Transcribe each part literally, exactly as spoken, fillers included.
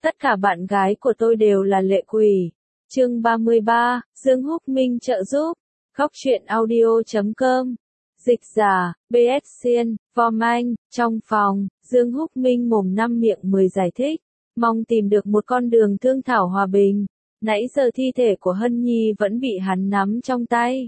Tất cả bạn gái của tôi đều là lệ quỷ. Chương ba mươi ba, Dương Húc Minh trợ giúp. Góc truyện audio chấm com. Dịch giả, bê ét Xiên, Vom Anh, trong phòng, Dương Húc Minh mồm năm miệng mười giải thích. Mong tìm được một con đường thương thảo hòa bình. Nãy giờ thi thể của Hân Nhi vẫn bị hắn nắm trong tay.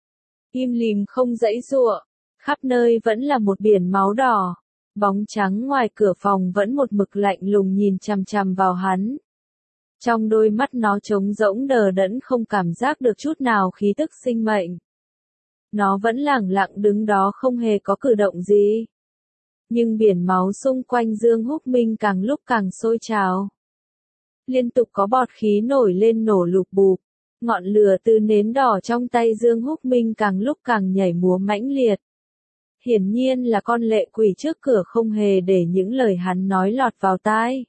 Im lìm không giãy giụa. Khắp nơi vẫn là một biển máu đỏ. Bóng trắng ngoài cửa phòng vẫn một mực lạnh lùng nhìn chằm chằm vào hắn. Trong đôi mắt nó trống rỗng đờ đẫn không cảm giác được chút nào khí tức sinh mệnh. Nó vẫn lẳng lặng đứng đó không hề có cử động gì. Nhưng biển máu xung quanh Dương Húc Minh càng lúc càng sôi trào. Liên tục có bọt khí nổi lên nổ lục bụp. Ngọn lửa từ nến đỏ trong tay Dương Húc Minh càng lúc càng nhảy múa mãnh liệt. Hiển nhiên là con lệ quỷ trước cửa không hề để những lời hắn nói lọt vào tai.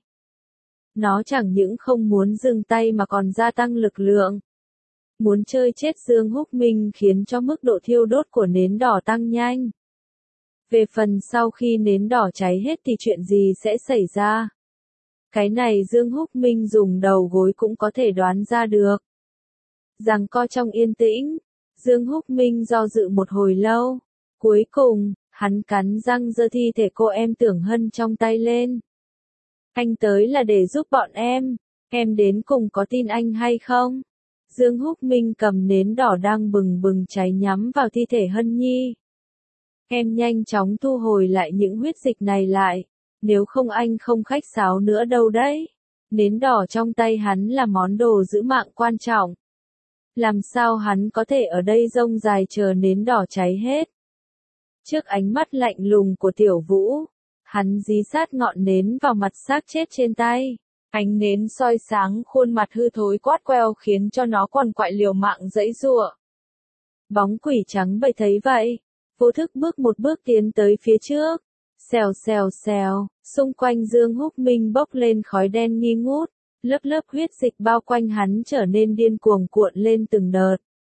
Nó chẳng những không muốn dừng tay mà còn gia tăng lực lượng. Muốn chơi chết Dương Húc Minh khiến cho mức độ thiêu đốt của nến đỏ tăng nhanh. Về phần sau khi nến đỏ cháy hết thì chuyện gì sẽ xảy ra? Cái này Dương Húc Minh dùng đầu gối cũng có thể đoán ra được. Giằng co trong yên tĩnh, Dương Húc Minh do dự một hồi lâu. Cuối cùng, hắn cắn răng giơ thi thể cô em Tưởng Hân trong tay lên. Anh tới là để giúp bọn em, em đến cùng có tin anh hay không? Dương Húc Minh cầm nến đỏ đang bừng bừng cháy nhắm vào thi thể Hân Nhi. Em nhanh chóng thu hồi lại những huyết dịch này lại, nếu không anh không khách sáo nữa đâu đấy. Nến đỏ trong tay hắn là món đồ giữ mạng quan trọng. Làm sao hắn có thể ở đây rông dài chờ nến đỏ cháy hết? Trước ánh mắt lạnh lùng của Tiểu Vũ, hắn dí sát ngọn nến vào mặt xác chết trên tay. Ánh nến soi sáng khuôn mặt hư thối quát queo khiến cho nó quằn quại liều mạng giãy giụa. Bóng quỷ trắng bậy thấy vậy, vô thức bước một bước tiến tới phía trước. Xèo xèo xèo, xung quanh Dương Húc Minh bốc lên khói đen nghi ngút, lớp lớp huyết dịch bao quanh hắn trở nên điên cuồng cuộn lên từng đợt.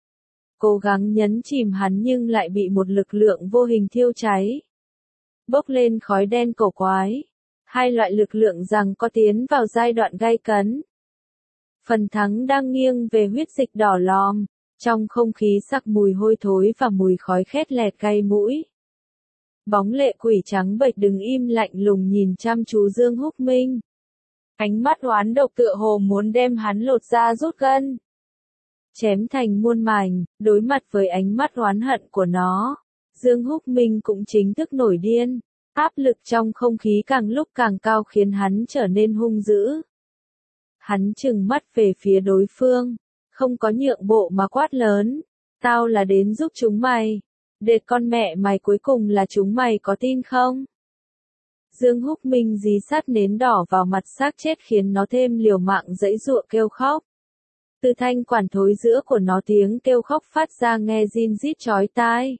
Cố gắng nhấn chìm hắn nhưng lại bị một lực lượng vô hình thiêu cháy. Bốc lên khói đen cổ quái. Hai loại lực lượng rằng có tiến vào giai đoạn gay cấn. Phần thắng đang nghiêng về huyết dịch đỏ lòm, trong không khí sặc mùi hôi thối và mùi khói khét lẹt gây mũi. Bóng lệ quỷ trắng bệch đứng im lạnh lùng nhìn chăm chú Dương Húc Minh. Ánh mắt oán độc tựa hồ muốn đem hắn lột da rút gân. Chém thành muôn mảnh, đối mặt với ánh mắt oán hận của nó, Dương Húc Minh cũng chính thức nổi điên. Áp lực trong không khí càng lúc càng cao khiến hắn trở nên hung dữ. Hắn trừng mắt về phía đối phương, không có nhượng bộ mà quát lớn. Tao là đến giúp chúng mày. Đệt con mẹ mày cuối cùng là chúng mày có tin không? Dương Húc Minh dí sát nến đỏ vào mặt xác chết khiến nó thêm liều mạng giãy giụa kêu khóc. Từ thanh quản thối giữa của nó tiếng kêu khóc phát ra nghe rin rít chói tai.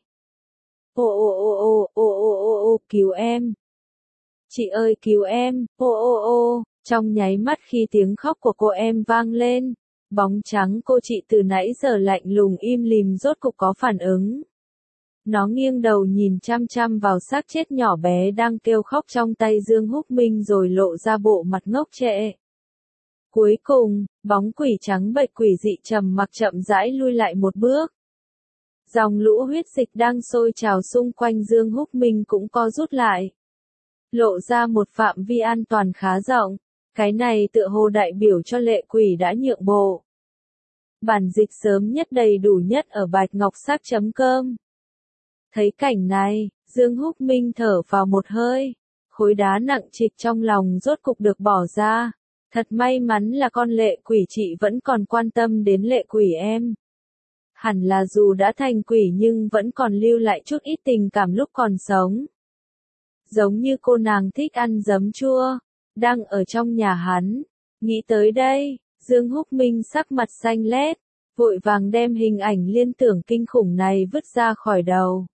Ô ô ô ô ô ô ô ô cứu em. Chị ơi cứu em, ô ô ô, trong nháy mắt khi tiếng khóc của cô em vang lên, bóng trắng cô chị từ nãy giờ lạnh lùng im lìm rốt cục có phản ứng. Nó nghiêng đầu nhìn chăm chăm vào xác chết nhỏ bé đang kêu khóc trong tay Dương Húc Minh rồi lộ ra bộ mặt ngốc trệ. Cuối cùng, bóng quỷ trắng bệch quỷ dị trầm mặc chậm rãi lui lại một bước. Dòng lũ huyết dịch đang sôi trào xung quanh Dương Húc Minh cũng co rút lại. Lộ ra một phạm vi an toàn khá rộng, cái này tựa hồ đại biểu cho lệ quỷ đã nhượng bộ. Bản dịch sớm nhất đầy đủ nhất ở bạch ngọc sắc chấm com. Thấy cảnh này, Dương Húc Minh thở vào một hơi, khối đá nặng trịch trong lòng rốt cục được bỏ ra. Thật may mắn là con lệ quỷ chị vẫn còn quan tâm đến lệ quỷ em. Hẳn là dù đã thành quỷ nhưng vẫn còn lưu lại chút ít tình cảm lúc còn sống. Giống như cô nàng thích ăn giấm chua, đang ở trong nhà hắn. Nghĩ tới đây, Dương Húc Minh sắc mặt xanh lét, vội vàng đem hình ảnh liên tưởng kinh khủng này vứt ra khỏi đầu.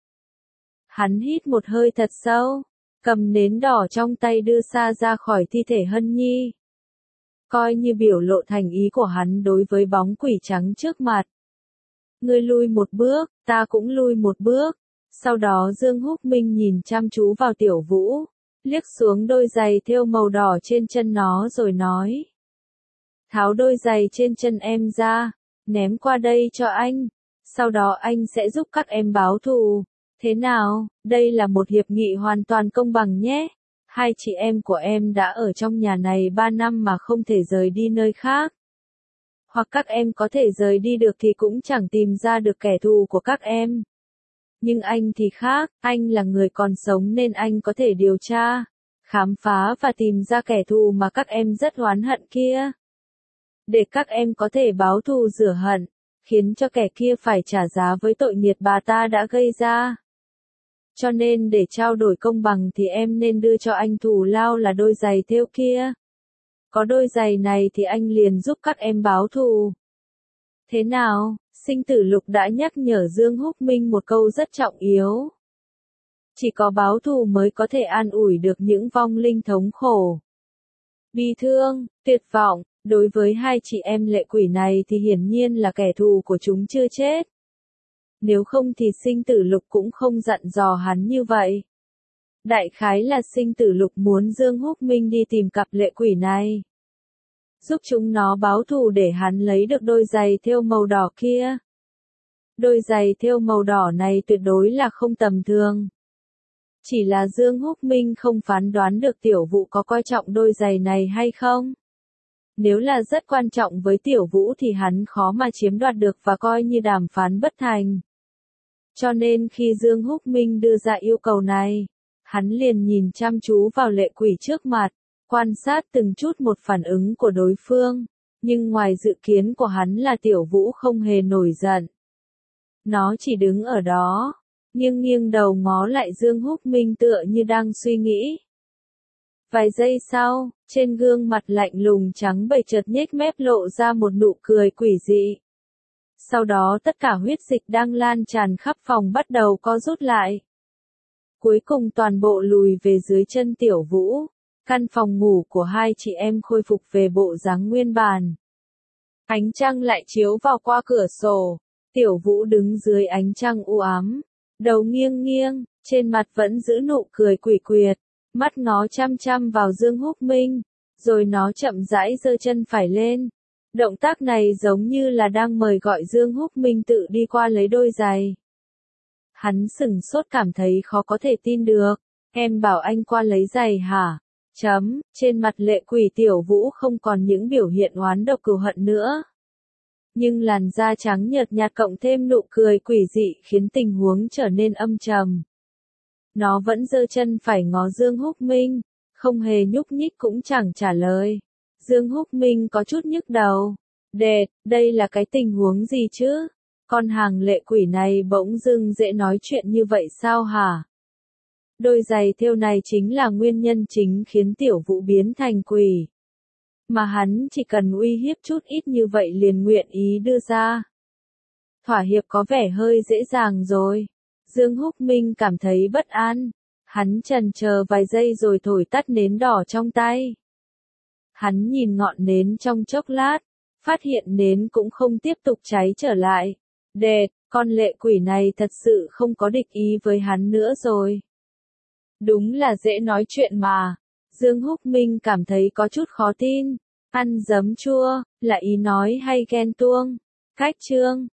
Hắn hít một hơi thật sâu, cầm nến đỏ trong tay đưa xa ra khỏi thi thể Hân Nhi. Coi như biểu lộ thành ý của hắn đối với bóng quỷ trắng trước mặt. Ngươi lui một bước, ta cũng lui một bước. Sau đó Dương Húc Minh nhìn chăm chú vào Tiểu Vũ. liếc xuống đôi giày thêu màu đỏ trên chân nó rồi nói. Tháo đôi giày trên chân em ra, ném qua đây cho anh, sau đó anh sẽ giúp các em báo thù. Thế nào, đây là một hiệp nghị hoàn toàn công bằng nhé. Hai chị em của em đã ở trong nhà này ba năm mà không thể rời đi nơi khác. Hoặc các em có thể rời đi được thì cũng chẳng tìm ra được kẻ thù của các em. Nhưng anh thì khác, anh là người còn sống nên anh có thể điều tra, khám phá và tìm ra kẻ thù mà các em rất oán hận kia. Để các em có thể báo thù rửa hận, khiến cho kẻ kia phải trả giá với tội nghiệt bà ta đã gây ra. Cho nên để trao đổi công bằng thì em nên đưa cho anh thù lao là đôi giày thêu kia. Có đôi giày này thì anh liền giúp các em báo thù. Thế nào, Sinh Tử Lục đã nhắc nhở Dương Húc Minh một câu rất trọng yếu. Chỉ có báo thù mới có thể an ủi được những vong linh thống khổ, bi thương, tuyệt vọng. Đối với hai chị em lệ quỷ này thì hiển nhiên là kẻ thù của chúng chưa chết. Nếu không thì Sinh Tử Lục cũng không dặn dò hắn như vậy. Đại khái là Sinh Tử Lục muốn Dương Húc Minh đi tìm cặp lệ quỷ này, giúp chúng nó báo thù để hắn lấy được đôi giày thêu màu đỏ kia. Đôi giày thêu màu đỏ này tuyệt đối là không tầm thường. Chỉ là Dương Húc Minh không phán đoán được Tiểu Vũ có coi trọng đôi giày này hay không. Nếu là rất quan trọng với Tiểu Vũ thì hắn khó mà chiếm đoạt được và coi như đàm phán bất thành. Cho nên khi Dương Húc Minh đưa ra yêu cầu này, hắn liền nhìn chăm chú vào lệ quỷ trước mặt, quan sát từng chút một phản ứng của đối phương, nhưng ngoài dự kiến của hắn là Tiểu Vũ không hề nổi giận. Nó chỉ đứng ở đó, nghiêng nghiêng đầu ngó lại Dương Húc Minh tựa như đang suy nghĩ. Vài giây sau, trên gương mặt lạnh lùng trắng bệch chợt nhếch mép lộ ra một nụ cười quỷ dị. Sau đó tất cả huyết dịch đang lan tràn khắp phòng bắt đầu co rút lại. Cuối cùng toàn bộ lùi về dưới chân Tiểu Vũ. Căn phòng ngủ của hai chị em khôi phục về bộ dáng nguyên bản. Ánh trăng lại chiếu vào qua cửa sổ. Tiểu Vũ đứng dưới ánh trăng u ám, đầu nghiêng nghiêng, trên mặt vẫn giữ nụ cười quỷ quyệt, mắt nó chăm chăm vào Dương Húc Minh, rồi nó chậm rãi giơ chân phải lên. Động tác này giống như là đang mời gọi Dương Húc Minh tự đi qua lấy đôi giày. Hắn sửng sốt cảm thấy khó có thể tin được. Em bảo anh qua lấy giày hả? Chấm, trên mặt lệ quỷ Tiểu Vũ không còn những biểu hiện oán độc cừu hận nữa. Nhưng làn da trắng nhợt nhạt cộng thêm nụ cười quỷ dị khiến tình huống trở nên âm trầm. Nó vẫn giơ chân phải ngó Dương Húc Minh, không hề nhúc nhích cũng chẳng trả lời. Dương Húc Minh có chút nhức đầu. Đệt, đây là cái tình huống gì chứ? Con hàng lệ quỷ này bỗng dưng dễ nói chuyện như vậy sao hả? Đôi giày thêu này chính là nguyên nhân chính khiến Tiểu Vũ biến thành quỷ. Mà hắn chỉ cần uy hiếp chút ít như vậy liền nguyện ý đưa ra. Thỏa hiệp có vẻ hơi dễ dàng rồi. Dương Húc Minh cảm thấy bất an. Hắn chần chờ vài giây rồi thổi tắt nến đỏ trong tay. Hắn nhìn ngọn nến trong chốc lát, phát hiện nến cũng không tiếp tục cháy trở lại. Đệt, con lệ quỷ này thật sự không có địch ý với hắn nữa rồi. Đúng là dễ nói chuyện mà. Dương Húc Minh cảm thấy có chút khó tin. Ăn giấm chua, là ý nói hay ghen tuông? Cách chương